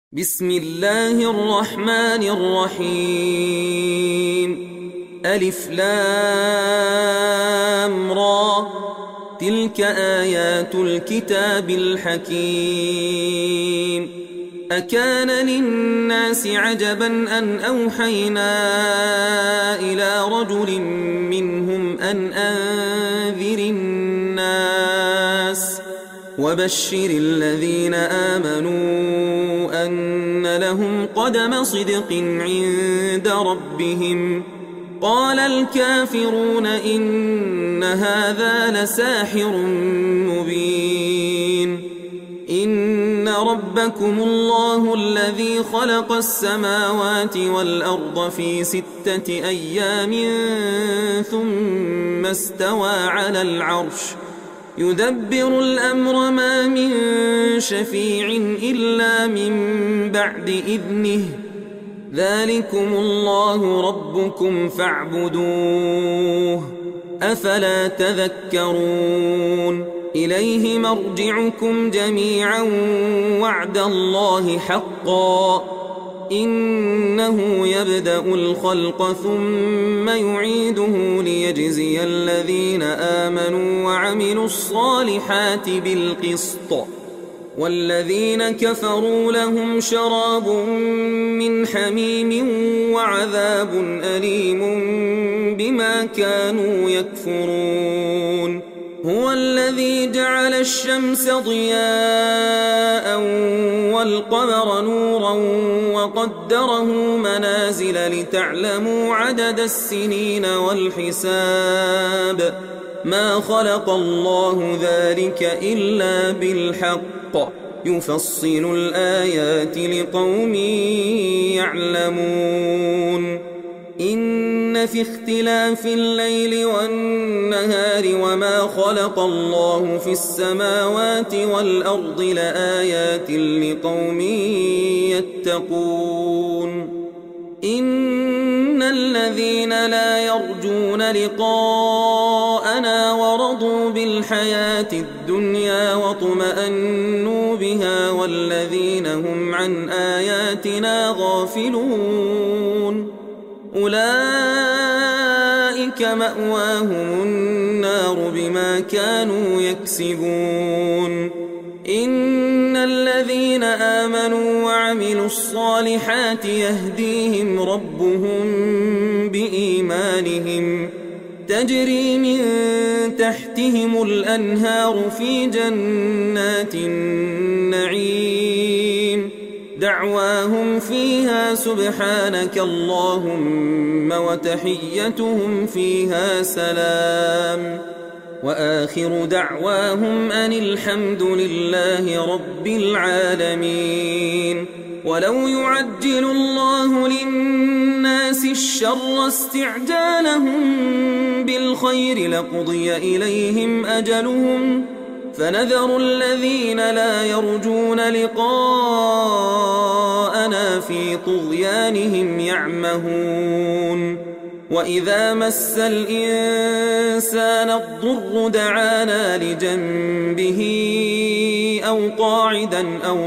بسم الله الرحمن الرحيم. ألف لام را، تلك آيات الكتاب الحكيم. أكان للناس عجبا أن أوحينا إلى رجل منهم أن أنذر الناس وبشر الذين آمنوا أن لهم قدم صدق عند ربهم. قال الكافرون إن هذا لساحر مبين. إن ربكم الله الذي خلق السماوات والأرض في 6 أيام ثم استوى على العرش يدبر الأمر، ما من شفيع إلا من بعد إذنه. ذلكم الله ربكم فاعبدوه، أفلا تذكرون. إليه مرجعكم جميعا وعد الله حقا، إنه يبدأ الخلق ثم يعيده ليجزي الذين آمنوا وعملوا الصالحات بالقسط، والذين كفروا لهم شراب من حميم وعذاب أليم بما كانوا يكفرون. هو الذي جعل الشمس ضياء والقمر نورا وقدره منازل لتعلموا عدد السنين والحساب. ما خلق الله ذلك إلا بالحق، يفصل الآيات لقوم يعلمون. إن في اختلاف الليل والنهار وما خلق الله في السماوات والأرض لآيات لقوم يتقون. إن الذين لا يرجون لقاءنا ورضوا بالحياة الدنيا واطمأنوا بها والذين هم عن آياتنا غافلون أولئك مأواهم النار بما كانوا يكسبون. إن الذين آمنوا وعملوا الصالحات يهديهم ربهم بإيمانهم، تجري من تحتهم الأنهار في جنات النعيم. دعواهم فيها سبحانك اللهم وتحيتهم فيها سلام، وآخر دعواهم أن الحمد لله رب العالمين. ولو يعجل الله للناس الشر استعجالهم بالخير لقضي إليهم أجلهم، فنذر الذين لا يرجون لقاءنا في طغيانهم يعمهون. وإذا مس الإنسان الضر دعانا لجنبه أو قاعدا أو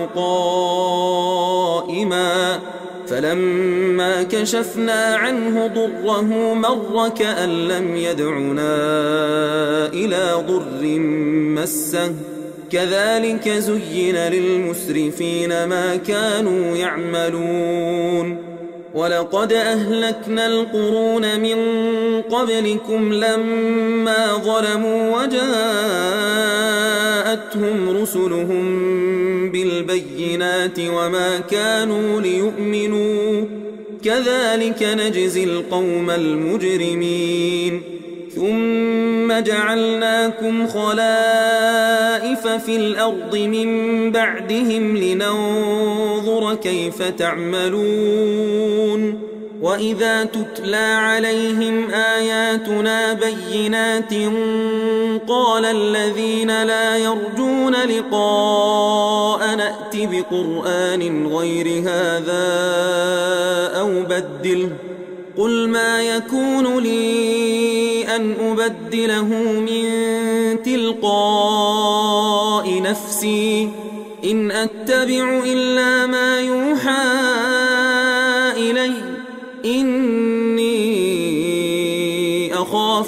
قائما، فلما كشفنا عنه ضره مر كأن لم يدعنا إلى ضر مسه. كذلك زين للمسرفين ما كانوا يعملون. ولقد أهلكنا القرون من قبلكم لما ظلموا وجاءتهم رسلهم بالبينات وما كانوا ليؤمنوا، كذلك نجزي القوم المجرمين. ثم جعلناكم خلائف في الأرض من بعدهم لننظر كيف تعملون. وإذا تتلى عليهم آياتنا بينات قال الذين لا يرجون لقاءنا ائت بقرآن غير هذا أو بدله. قل ما يكون لي أن أبدله من تلقاء نفسي إن أتبع إلا ما يوحى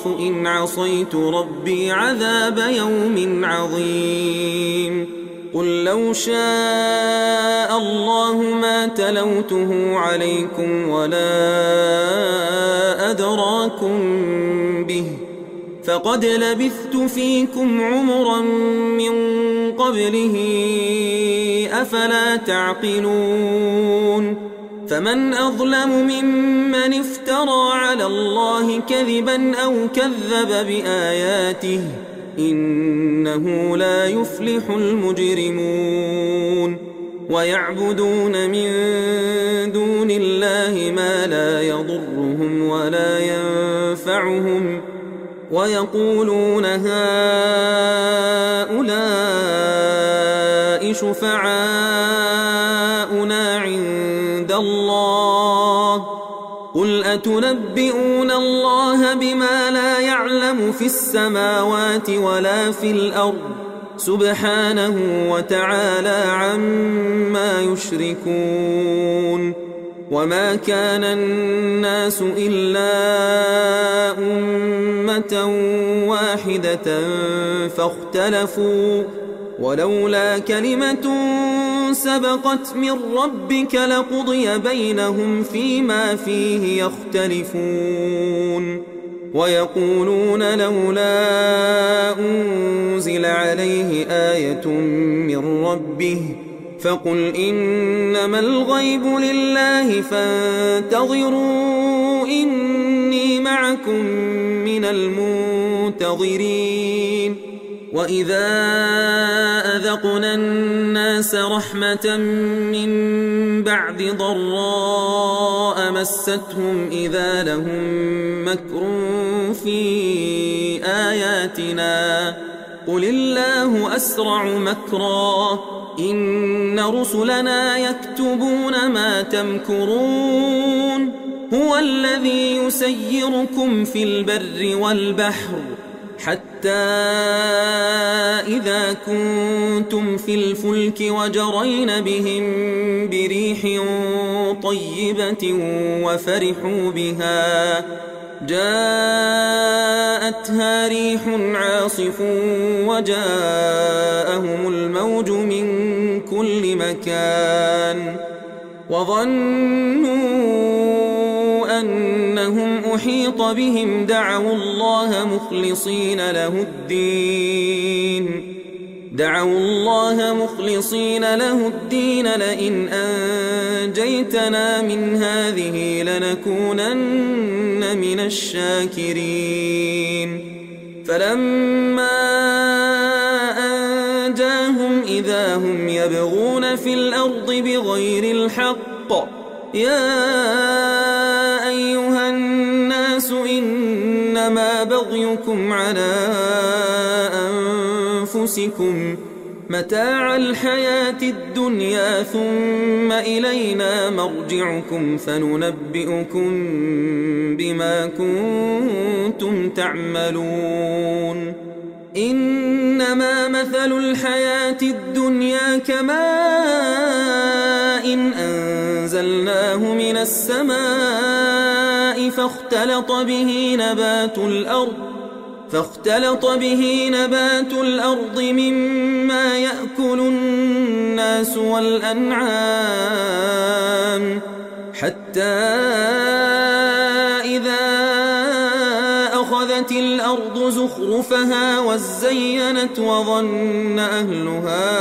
أخاف إن عصيت ربي عذاب يوم عظيم قل لو شاء الله ما تلوته عليكم ولا أدراكم به فقد لبثت فيكم عمرا من قبله أفلا تعقلون فمن أظلم ممن افترى على الله كذبا أو كذب بآياته إنه لا يفلح المجرمون ويعبدون من دون الله ما لا يضرهم ولا ينفعهم ويقولون هؤلاء شفعاؤنا عند الله قل أتنبئون الله بما لا يعلم في السماوات ولا في الأرض سبحانه وتعالى عما يشركون وما كان الناس إلا أمة واحدة فاختلفوا ولولا كلمة سبقت من ربك لقضي بينهم فيما فيه يختلفون ويقولون لولا أنزل عليه آية من ربه فقل إنما الغيب لله فانتظروا إني معكم من المنتظرين وإذا أذقنا الناس رحمة من بعد ضراء مستهم إذا لهم مكر في آياتنا قل الله أسرع مكرا إن رسلنا يكتبون ما تمكرون هو الذي يسيركم في البر والبحر حتى إذا كنتم في الفلك وجرين بهم بريح طيبة وفرحوا بها جاءتها ريح عاصف وجاءهم الموج من كل مكان وظنوا أنهم أحيط بهم دعوا الله مخلصين له الدين لئن أنجيتنا من هذه لنكونن من الشاكرين فلما أنجاهم إذا هم يبغون في الأرض بغير الحق يا أيها الناس إنما بغيكم على أنفسكم متاع الحياة الدنيا ثم إلينا مرجعكم فننبئكم بما كنتم تعملون إنما مثل الحياة الدنيا كماء أنزلناه من السماء فاختلط به نبات الأرض مما يأكل الناس والأنعام حتى إذا أخذت الأرض زخرفها وزينت وظن أهلها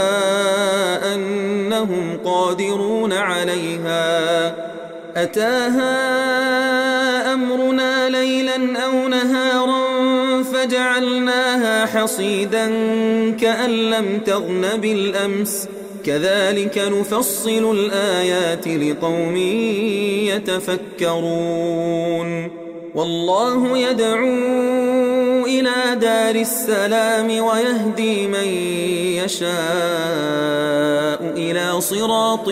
أنهم قادرون عليها أتاها أمرنا ليلا أو نهارا فجعلناها حصيدا كأن لم تغن بالأمس كذلك نفصل الآيات لقوم يتفكرون والله يدعو إلى دار السلام ويهدي من يشاء إلى صراط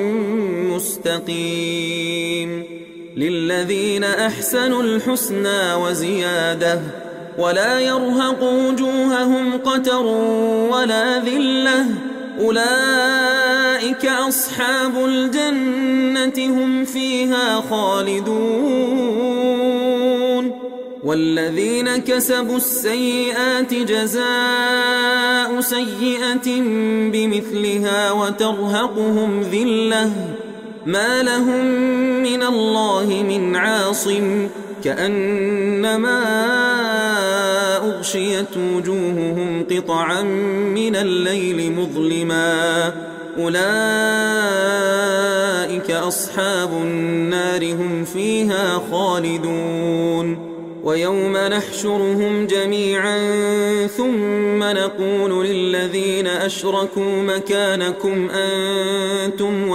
مستقيم للذين أحسنوا الحسنى وزيادة ولا يرهق وجوههم قتر ولا ذلة أولئك أصحاب الجنة هم فيها خالدون والذين كسبوا السيئات جزاء سيئة بمثلها وترهقهم ذلة ما لهم من الله من عاصم كأنما أغشيت وجوههم قطعا من الليل مظلما أولئك أصحاب النار هم فيها خالدون ويوم نحشرهم جميعا ثم نقول للذين أشركوا مكانكم أنتم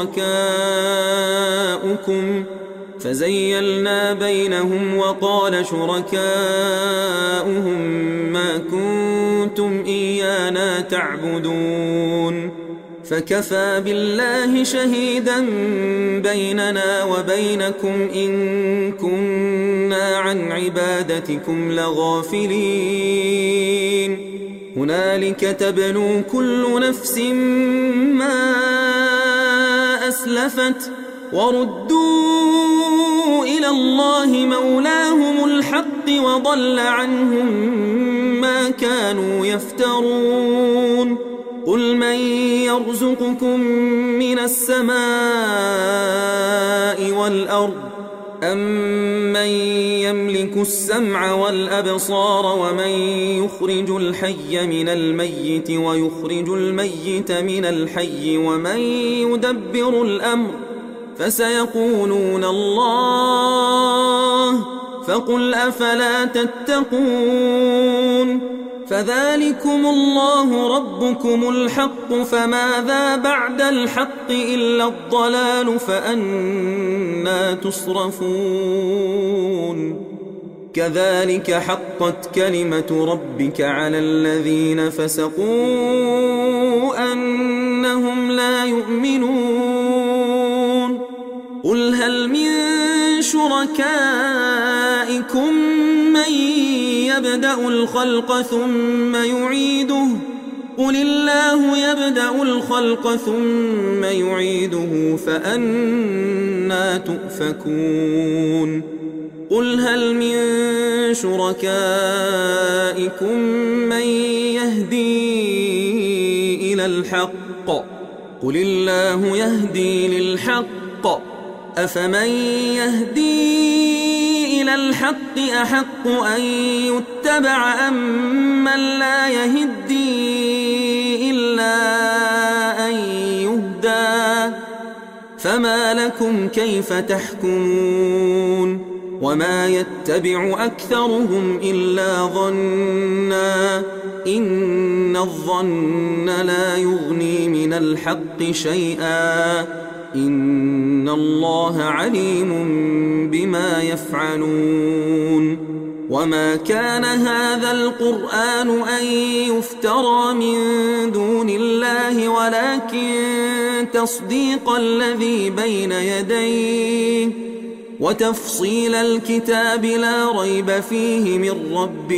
وشركاؤكم فزيلنا بينهم وقال شركاؤهم ما كنتم إيانا تعبدون فكفى بالله شهيدا بيننا وبينكم إن كنا عن عبادتكم لغافلين هنالك تبلو كل نفس ما أسلفت وردوا إلى الله مولاهم الحق وضل عنهم ما كانوا يفترون قل من يرزقكم من السماء والأرض أمن يملك السمع والأبصار ومن يخرج الحي من الميت ويخرج الميت من الحي ومن يدبر الأمر فسيقولون الله فقل أفلا تتقون فذلكم الله ربكم الحق فماذا بعد الحق إلا الضلال فأنى تصرفون كذلك حقت كلمة ربك على الذين فسقوا أنهم لا يؤمنون قل هل من شركائكم من يبدأ الخلق ثم يعيده قل الله يبدأ الخلق ثم يعيده فأنى تؤفكون قل هل من شركائكم من يهدي إلى الحق قل الله يهدي للحق أفمن يهدي إلى الحق أحق أن يتبع أم من لا يهدي إلا أن يهدى فما لكم كيف تحكمون وما يتبع أكثرهم إلا ظنا إن الظن لا يغني من الحق شيئا إن الله عليم بما يفعلون وما كان هذا القرآن أن يفترى من دون الله ولكن تصديق الذي بين يديه وتفصيل الكتاب لا ريب فيه من رب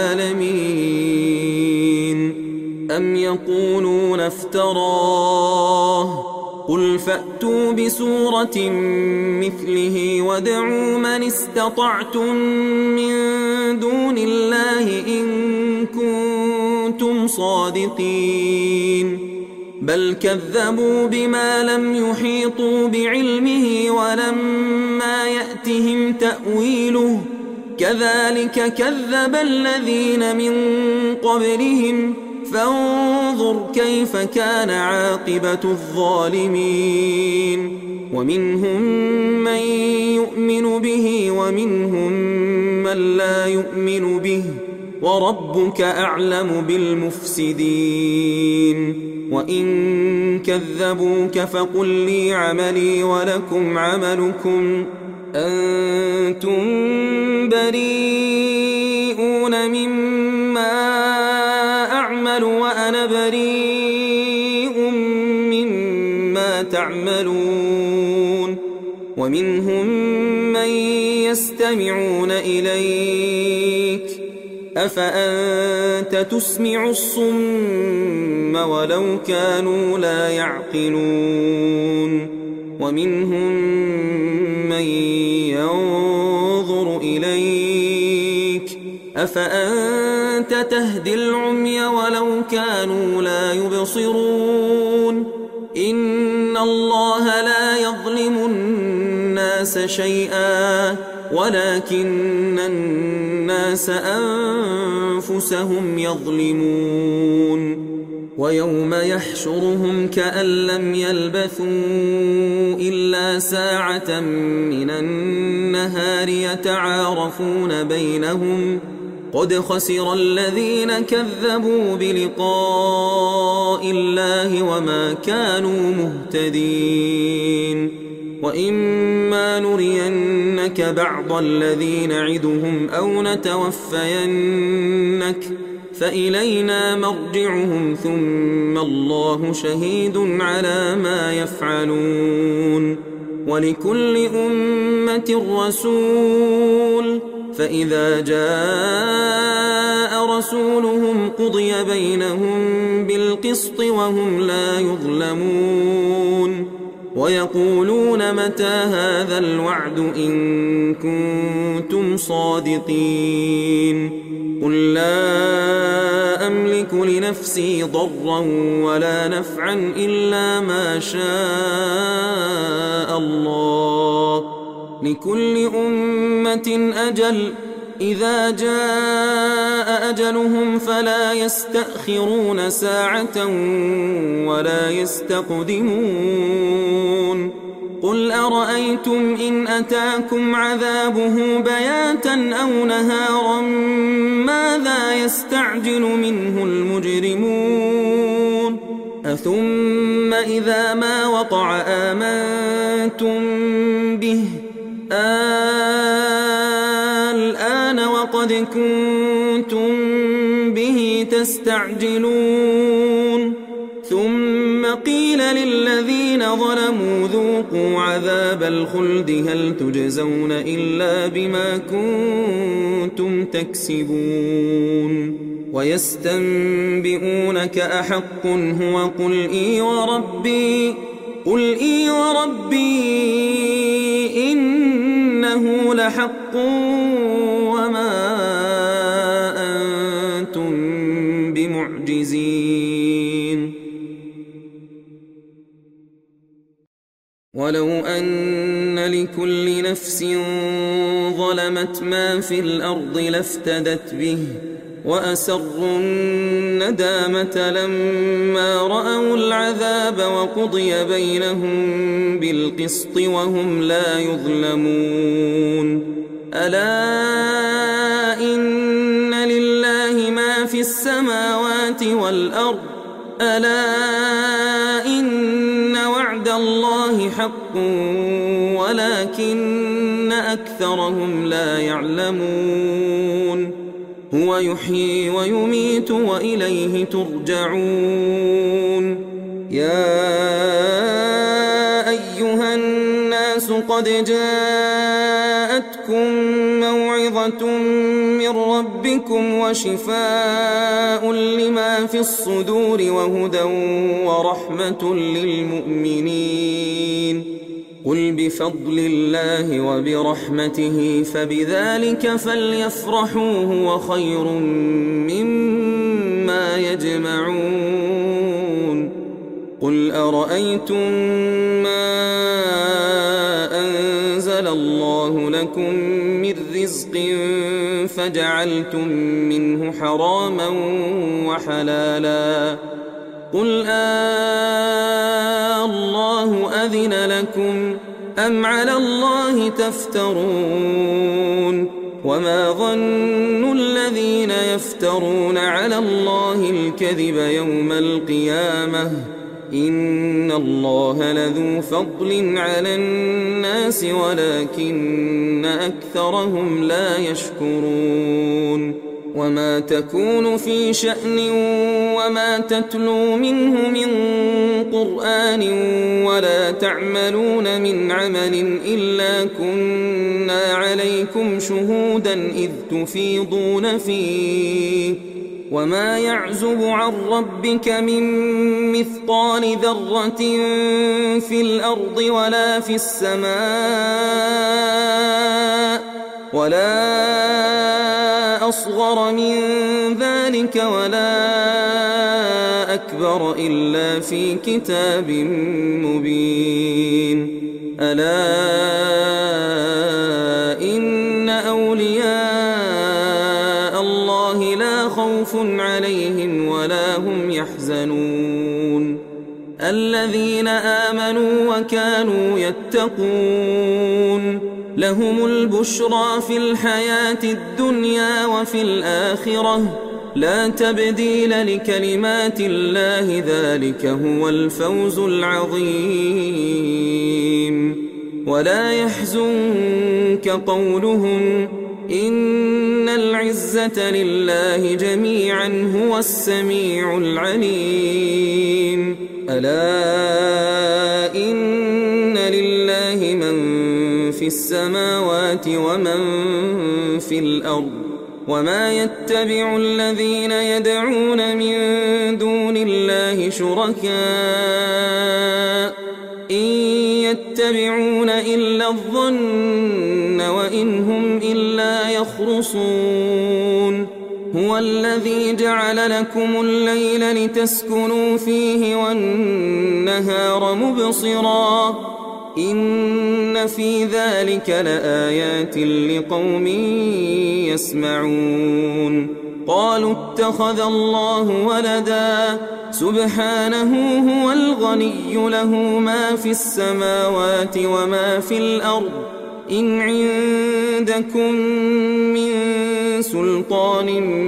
العالمين أم يقولون افتراه قل فأتوا بسورة مثله وادعوا من استطعتم من دون الله إن كنتم صادقين بل كذبوا بما لم يحيطوا بعلمه ولما يأتهم تأويله كذلك كذب الذين من قبلهم فانظر كيف كان عاقبة الظالمين ومنهم من يؤمن به ومنهم من لا يؤمن به وربك أعلم بالمفسدين وإن كذبوك فقل لي عملي ولكم عملكم أنتم بريئون مما أعمل وأنا بريء مما تعملون ومنهم من يستمعون إليك أفأنت تسمع الصم ولو كانوا لا يعقلون ومنهم من ينظر إليك أفأنت تهدي العمي ولو كانوا لا يبصرون إن الله لا يظلم الناس شيئا ولكن الناس أنفسهم يظلمون ويوم يحشرهم كأن لم يلبثوا إلا ساعة من النهار يتعارفون بينهم قد خسر الذين كذبوا بلقاء الله وما كانوا مهتدين وإما نرينك بعض الذي نعدهم أو نتوفينك فإلينا مرجعهم ثم الله شهيد على ما يفعلون ولكل أمة رسول فإذا جاء رسولهم قضي بينهم بالقسط وهم لا يظلمون ويقولون متى هذا الوعد إن كنتم صادقين قل لا أملك لنفسي ضرا ولا نفعا إلا ما شاء الله لكل أمة أجل إذا جاء أجلهم فلا يستأخرون ساعة ولا يستقدمون قل أرأيتم إن أتاكم عذابه بياتا أو نهارا ماذا يستعجل منه المجرمون أثم إذا ما وقع آمنتم به الآن وقد كنتم به تستعجلون ثم قيل للذين ظلموا ذوقوا عذاب الخلد هل تجزون إلا بما كنتم تكسبون ويستنبئونك أحق هو قل إي وربي إنه لحق وما أنتم بمعجزين ولو أن لكل نفس ظلمت ما في الأرض لافتدت به وأسروا الندامة لما رأوا العذاب وقضي بينهم بالقسط وهم لا يظلمون ألا إن لله ما في السماوات والأرض ألا إن وعد الله حق ولكن أكثرهم لا يعلمون هو يحيي ويميت وإليه ترجعون يا أيها الناس قد جاءتكم موعظة من ربكم وشفاء لما في الصدور وهدى ورحمة للمؤمنين قل بفضل الله وبرحمته فبذلك فليفرحوا هو خير مما يجمعون قل أرأيتم ما أنزل الله لكم من رزق فجعلتم منه حراما وحلالا قل الله أذن لكم أم على الله تفترون وما ظن الذين يفترون على الله الكذب يوم القيامة إن الله لذو فضل على الناس ولكن أكثرهم لا يشكرون وما تكون في شأن وما تتلو منه من قرآن ولا تعملون من عمل إلا كنا عليكم شهودا إذ تفيضون فيه وما يعزب عن ربك من مثقال ذرة في الأرض ولا في السماء ولا أصغر من ذلك ولا أكبر إلا في كتاب مبين. ألا إن أولياء الله لا خوف عليهم ولا هم يحزنون الذين آمنوا وكانوا يتقون لهم البشرى في الحياة الدنيا وفي الآخرة لا تبديل لكلمات الله ذلك هو الفوز العظيم. ولا يحزنك قولهم إن العزة لله جميعا هو السميع العليم. ألا إن لله من في السماوات ومن في الأرض وما يتبع الذين يدعون من دون الله شركاء إن يتبعون إلا الظن وإن هم إلا يخرصون. هو الذي جعل لكم الليل لتسكنوا فيه والنهار مبصرا إن في ذلك لآيات لقوم يسمعون. قالوا اتخذ الله ولدا سبحانه هو الغني له ما في السماوات وما في الأرض إن عندكم من سلطان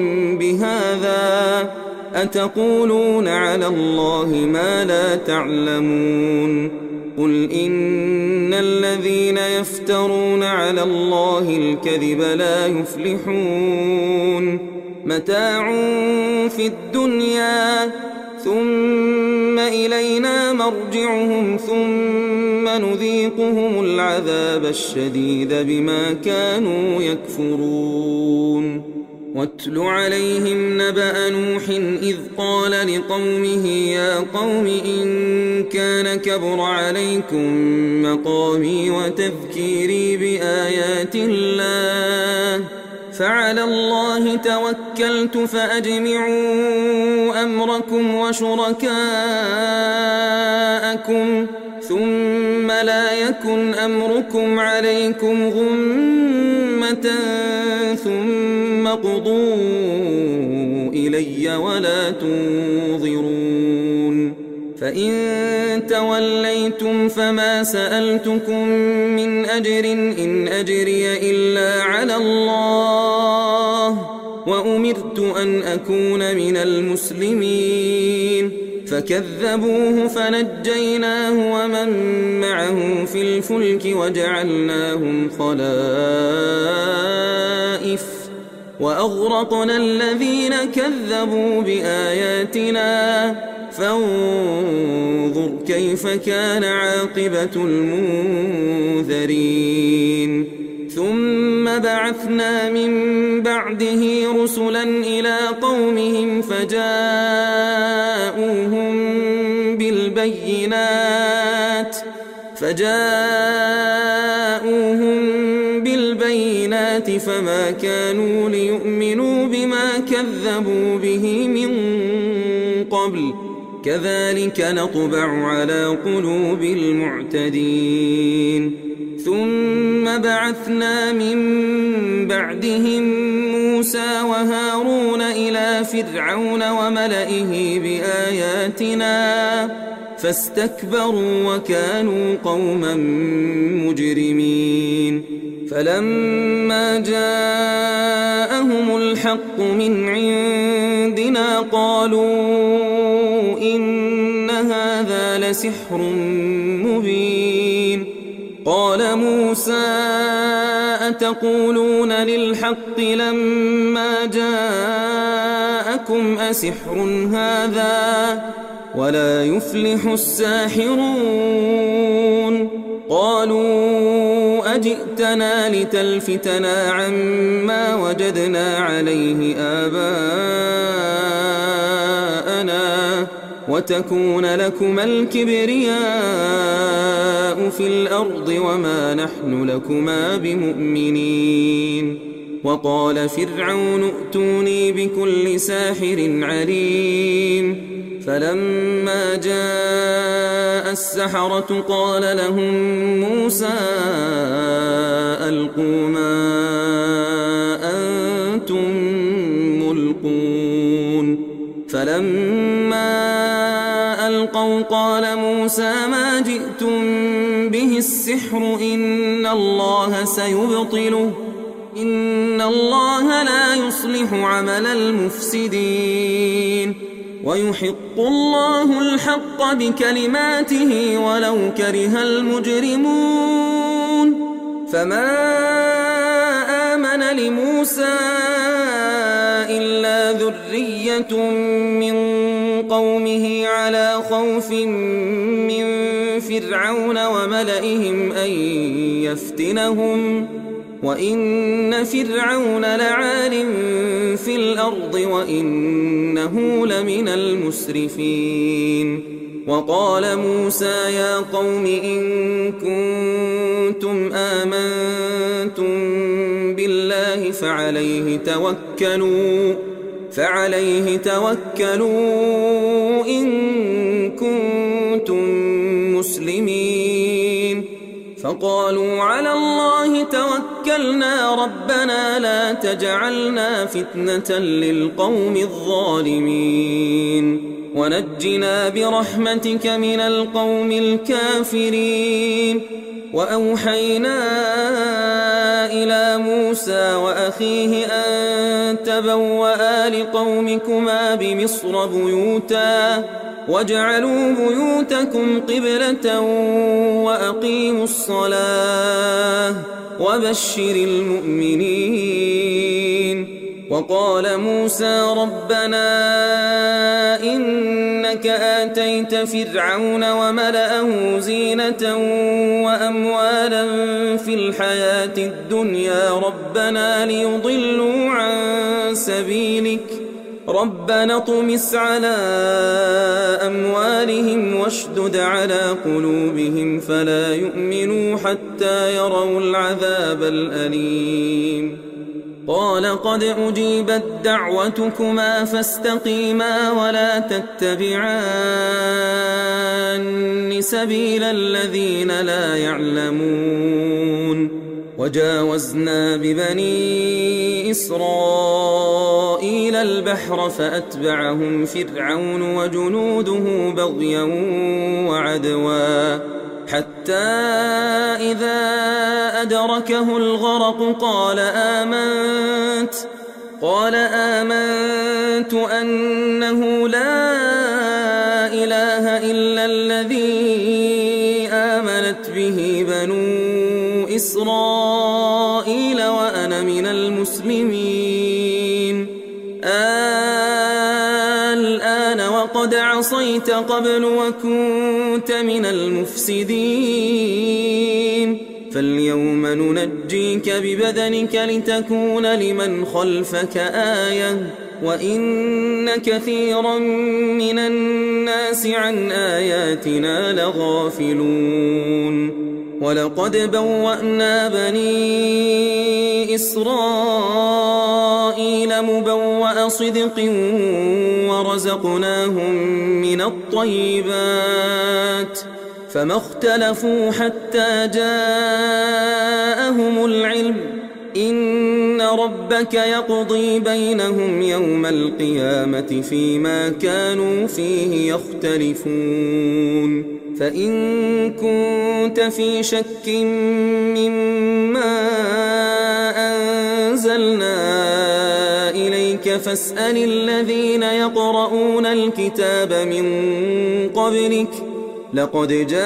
بهذا أتقولون على الله ما لا تعلمون. قل إن الذين يفترون على الله الكذب لا يفلحون. متاع في الدنيا ثم إلينا مرجعهم ثم نذيقهم العذاب الشديد بما كانوا يكفرون. واتل عليهم نبأ نوح إذ قال لقومه يا قوم إن كان كبر عليكم مقامي وتذكيري بآيات الله فعلى الله توكلت فأجمعوا أمركم وشركاءكم ثم لا يكن أمركم عليكم غمة ثم قضوا إلي ولا تنظرون. فإن توليتم فما سألتكم من أجر إن أجري إلا على الله وأمرت أن أكون من المسلمين. فكذبوه فنجيناه ومن معه في الفلك وجعلناهم خلائف وأغرقنا الذين كذبوا بآياتنا فانظر كيف كان عاقبة المنذرين. ثم بعثنا من بعده رسلا إلى قومهم فجاءوهم بالبينات فما كانوا ليؤمنوا بما كذبوا به من قبل كذلك نطبع على قلوب المعتدين. ثم بعثنا من بعدهم موسى وهارون إلى فرعون وملئه بآياتنا فاستكبروا وكانوا قوما مجرمين. فلما جاءهم الحق من عندنا قالوا إن هذا لسحر مبين. قال موسى أتقولون للحق لما جاءكم أسحر هذا ولا يفلح الساحرون. قالوا أجئتنا لتلفتنا عما وجدنا عليه آباءنا وتكون لكما الكبرياء في الأرض وما نحن لكما بمؤمنين. وقال فرعون ائتوني بكل ساحر عليم فلما جاء السحرة قال لهم موسى ألقوا ما أنتم ملقون فلما ألقوا قال موسى ما جئتم به السحر إن الله سيبطله إن الله لا يصلح عمل المفسدين ويحق الله الحق بكلماته ولو كره المجرمون فما آمن لموسى إلا ذرية من قومه على خوف من فرعون وملئهم أن يفتنهم وإن فرعون لعال في الأرض وإنه لمن المسرفين وقال موسى يا قوم إن كنتم آمنتم بالله فعليه توكلوا إن كنتم مسلمين فقالوا على الله توكلنا ربنا لا تجعلنا فتنة للقوم الظالمين ونجنا برحمتك من القوم الكافرين وأوحينا إلى موسى وأخيه أن تبوأ لقومكما بمصر بيوتا واجعلوا بيوتكم قبلة وأقيموا الصلاة وبشر المؤمنين وقال موسى ربنا إنك آتيت فرعون وملأه زينة وأموالا في الحياة الدنيا ربنا ليضلوا عن سبيلك ربنا اطمس على أموالهم واشدد على قلوبهم فلا يؤمنوا حتى يروا العذاب الأليم قال قد أجيبت دعوتكما فاستقيما ولا تتبعان سبيل الذين لا يعلمون وجاوزنا ببني إسرائيل البحر فأتبعهم فرعون وجنوده بغيا وعدوا حتى إذا أدركه الغرق قال آمنت أنه لا إله إلا الذي آمنت به بنو إسرائيل وأنا من المسلمين الآن وقد عصيت قبل وكنت من المفسدين فاليوم ننجيك ببدنك لتكون لمن خلفك آية وإن كثيرا من الناس عن آياتنا لغافلون ولقد بوأنا بني إسرائيل مبوأ صدق ورزقناهم من الطيبات فما اختلفوا حتى جاءهم العلم إن ربك يقضي بينهم يوم القيامة فيما كانوا فيه يختلفون فإن كنت في شك مما أنزلنا إليك فاسأل الذين يقرؤون الكتاب من قبلك لقد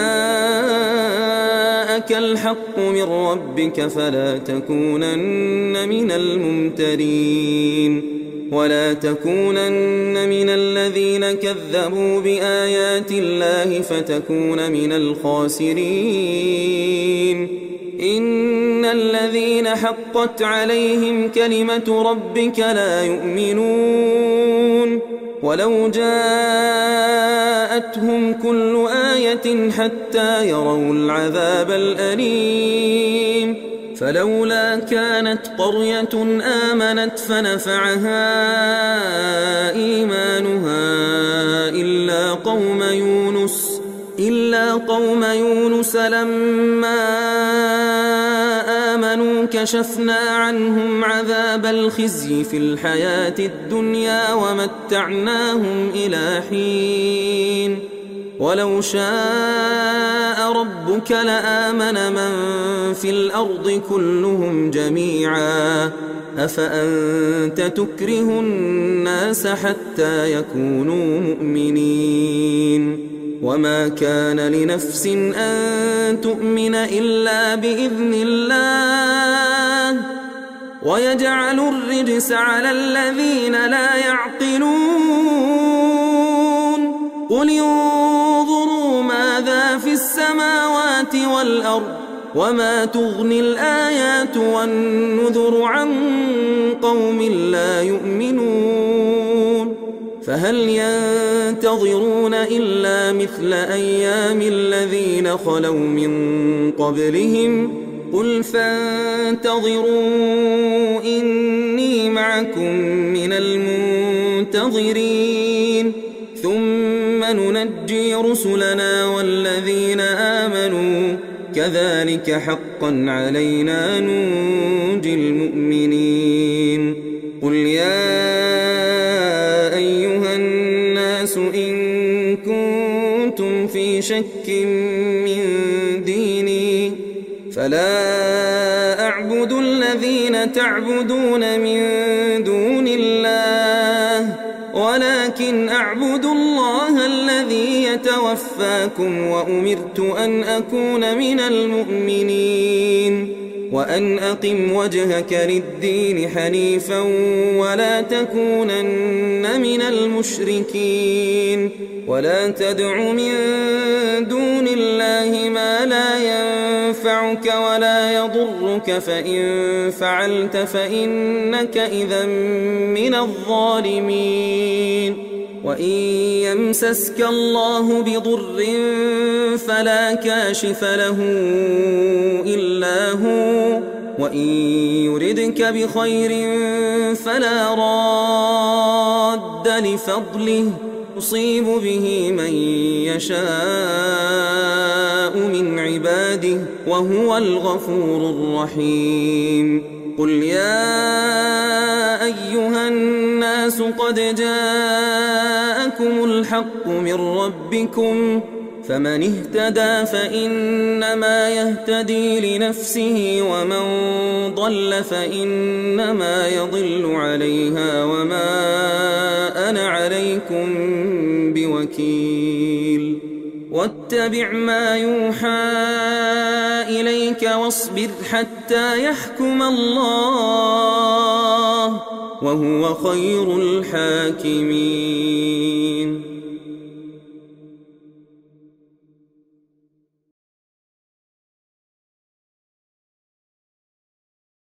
جاءك الحق من ربك فلا تكونن من الممترين ولا تكونن من الذين كذبوا بآيات الله فتكون من الخاسرين إن الذين حقت عليهم كلمة ربك لا يؤمنون ولو جاءتهم كل آية حتى يروا العذاب الأليم فلولا كانت قرية آمنت فنفعها إيمانها إلا قوم يونس لما آمنوا كشفنا عنهم عذاب الخزي في الحياة الدنيا ومتعناهم إلى حين ولو شاء ربك لآمن من في الأرض كلهم جميعا أفأنت تكره الناس حتى يكونوا مؤمنين وما كان لنفس أن تؤمن إلا بإذن الله ويجعل الرجس على الذين لا يعقلون قل انظروا ماذا في السماوات والأرض وما تغني الآيات والنذر عن قوم لا يؤمنون فهل ينتظرون إلا مثل أيام الذين خلوا من قبلهم قل فانتظروا إني معكم من المنتظرين ثم ننجي رسلنا والذين آمنوا كذلك حقا علينا ننجي المؤمنين قل يا أيها الناس إن كنتم في شك من ديني فلا أعبد الذين تعبدون من دون الله ولكن أعبد الله الذي يتوفاكم وأمرت أن أكون من المؤمنين وأن أقم وجهك للدين حنيفا ولا تكونن من المشركين ولا تدع من دون الله ما لا ينفعك ولا يضرك فإن فعلت فإنك إذا من الظالمين وإن يمسسك الله بضر فلا كاشف له إلا هو وإن يردك بخير فلا راد لفضله يصيب به من يشاء من عباده وهو الغفور الرحيم قل يا أيها الناس قد جاءكم الحق من ربكم فمن اهتدى فإنما يهتدي لنفسه ومن ضل فإنما يضل عليها وما أنا عليكم بوكيل واتبع ما يوحى إليك واصبر حتى يحكم الله وهو خير الحاكمين